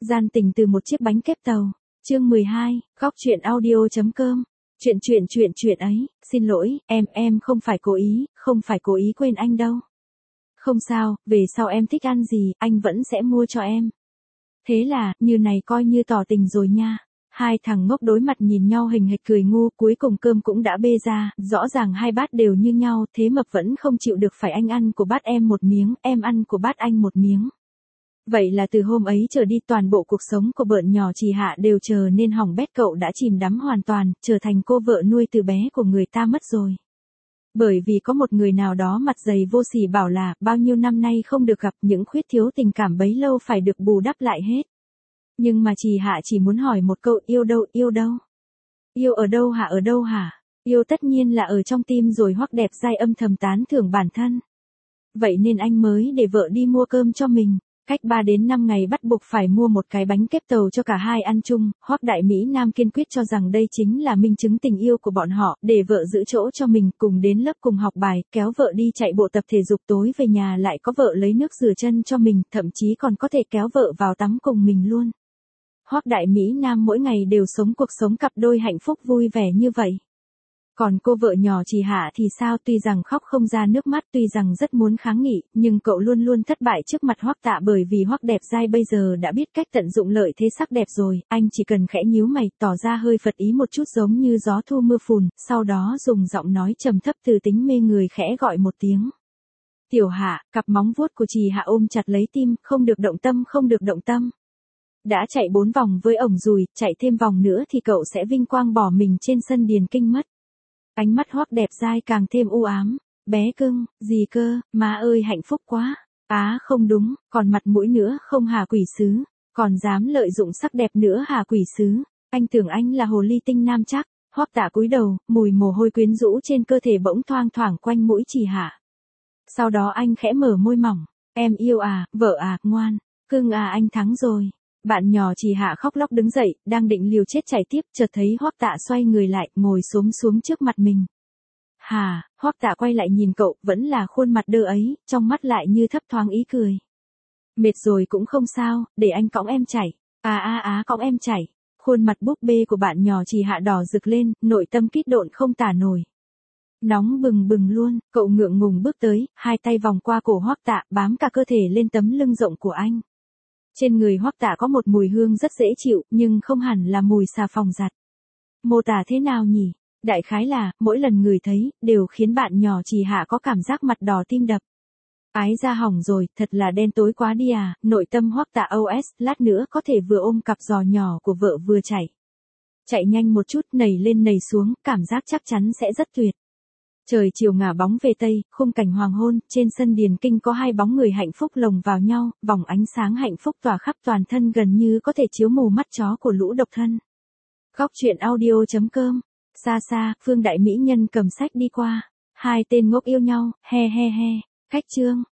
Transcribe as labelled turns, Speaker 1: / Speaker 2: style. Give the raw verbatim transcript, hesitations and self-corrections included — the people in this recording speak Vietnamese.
Speaker 1: Gian tình từ một chiếc bánh kếp tàu. Chương mười hai, góc truyện audio chấm com. Chuyện chuyện chuyện chuyện ấy, xin lỗi, em em không phải cố ý, không phải cố ý quên anh đâu. Không sao, về sau em thích ăn gì, anh vẫn sẽ mua cho em. Thế là, như này coi như tỏ tình rồi nha. Hai thằng ngốc đối mặt nhìn nhau hình hệt cười ngu, cuối cùng cơm cũng đã bê ra, rõ ràng hai bát đều như nhau, thế Mập vẫn không chịu được phải anh ăn của bát em một miếng, em ăn của bát anh một miếng. Vậy là từ hôm ấy trở đi toàn bộ cuộc sống của Bợn nhỏ Trì Hạ đều chờ nên hỏng bét, cậu đã chìm đắm hoàn toàn, trở thành cô vợ nuôi từ bé của người ta mất rồi. Bởi vì có một người nào đó mặt dày vô sỉ bảo là bao nhiêu năm nay không được gặp, những khuyết thiếu tình cảm bấy lâu phải được bù đắp lại hết. Nhưng mà Trì Hạ chỉ muốn hỏi một câu, yêu đâu, yêu đâu? Yêu ở đâu hả, ở đâu hả? Yêu tất nhiên là ở trong tim rồi. Hoắc Đẹp Giai âm thầm tán thưởng bản thân. Vậy nên anh mới để vợ đi mua cơm cho mình. Cách ba đến năm ngày bắt buộc phải mua một cái bánh kếp tàu cho cả hai ăn chung. Hoắc Đại Mỹ Nam kiên quyết cho rằng đây chính là minh chứng tình yêu của bọn họ, để vợ giữ chỗ cho mình, cùng đến lớp cùng học bài, kéo vợ đi chạy bộ tập thể dục, tối về nhà lại có vợ lấy nước rửa chân cho mình, thậm chí còn có thể kéo vợ vào tắm cùng mình luôn. Hoắc Đại Mỹ Nam mỗi ngày đều sống cuộc sống cặp đôi hạnh phúc vui vẻ như vậy. Còn cô vợ nhỏ Trì Hạ thì sao, tuy rằng khóc không ra nước mắt, tuy rằng rất muốn kháng nghị, nhưng cậu luôn luôn thất bại trước mặt Hoắc Tạ, bởi vì Hoắc Đẹp Giai bây giờ đã biết cách tận dụng lợi thế sắc đẹp rồi, anh chỉ cần khẽ nhíu mày, tỏ ra hơi phật ý một chút giống như gió thu mưa phùn, sau đó dùng giọng nói trầm thấp từ tính mê người khẽ gọi một tiếng. Tiểu Hạ, cặp móng vuốt của Trì Hạ ôm chặt lấy tim, không được động tâm, không được động tâm. Đã chạy bốn vòng với ổng rồi, chạy thêm vòng nữa thì cậu sẽ vinh quang bỏ mình trên sân điền kinh mất. Ánh mắt Hoắc Đẹp Giai càng thêm u ám. Bé cưng, gì cơ, má ơi hạnh phúc quá. Á không đúng, còn mặt mũi nữa không hả quỷ sứ. Còn dám lợi dụng sắc đẹp nữa hả quỷ sứ. Anh tưởng anh là hồ ly tinh nam chắc. Hoắc Tạ cúi đầu, mùi mồ hôi quyến rũ trên cơ thể bỗng thoang thoảng quanh mũi Trì Hạ. Sau đó anh khẽ mở môi mỏng. Em yêu à, vợ à, ngoan. Cưng à, anh thắng rồi. Bạn nhỏ Trì Hạ khóc lóc đứng dậy, đang định liều chết chạy tiếp, chợt thấy Hoắc Tạ xoay người lại, ngồi xổm xuống trước mặt mình. Hà, Hoắc Tạ quay lại nhìn cậu, vẫn là khuôn mặt đơ ấy, trong mắt lại như thấp thoáng ý cười. Mệt rồi cũng không sao, để anh cõng em chảy. À à à, cõng em chảy. Khuôn mặt búp bê của bạn nhỏ Trì Hạ đỏ rực lên, nội tâm kích động không tả nổi. Nóng bừng bừng luôn, cậu ngượng ngùng bước tới, hai tay vòng qua cổ Hoắc Tạ, bám cả cơ thể lên tấm lưng rộng của anh. Trên người Hoắc Tạ có một mùi hương rất dễ chịu, nhưng không hẳn là mùi xà phòng giặt. Mô tả thế nào nhỉ? Đại khái là, mỗi lần ngửi thấy, đều khiến bạn nhỏ Trì Hạ có cảm giác mặt đỏ tim đập. Ái da hỏng rồi, thật là đen tối quá đi à, nội tâm Hoắc Tạ o ét, lát nữa có thể vừa ôm cặp giò nhỏ của vợ vừa chạy. Chạy nhanh một chút, nảy lên nảy xuống, cảm giác chắc chắn sẽ rất tuyệt. Trời chiều ngả bóng về tây, khung cảnh hoàng hôn, trên sân điền kinh có hai bóng người hạnh phúc lồng vào nhau, vòng ánh sáng hạnh phúc tỏa khắp toàn thân gần như có thể chiếu mù mắt chó của lũ độc thân. Góc truyện audio chấm com. Xa xa, Phương Đại Mỹ Nhân cầm sách đi qua. Hai tên ngốc yêu nhau, he he he. Cách chương.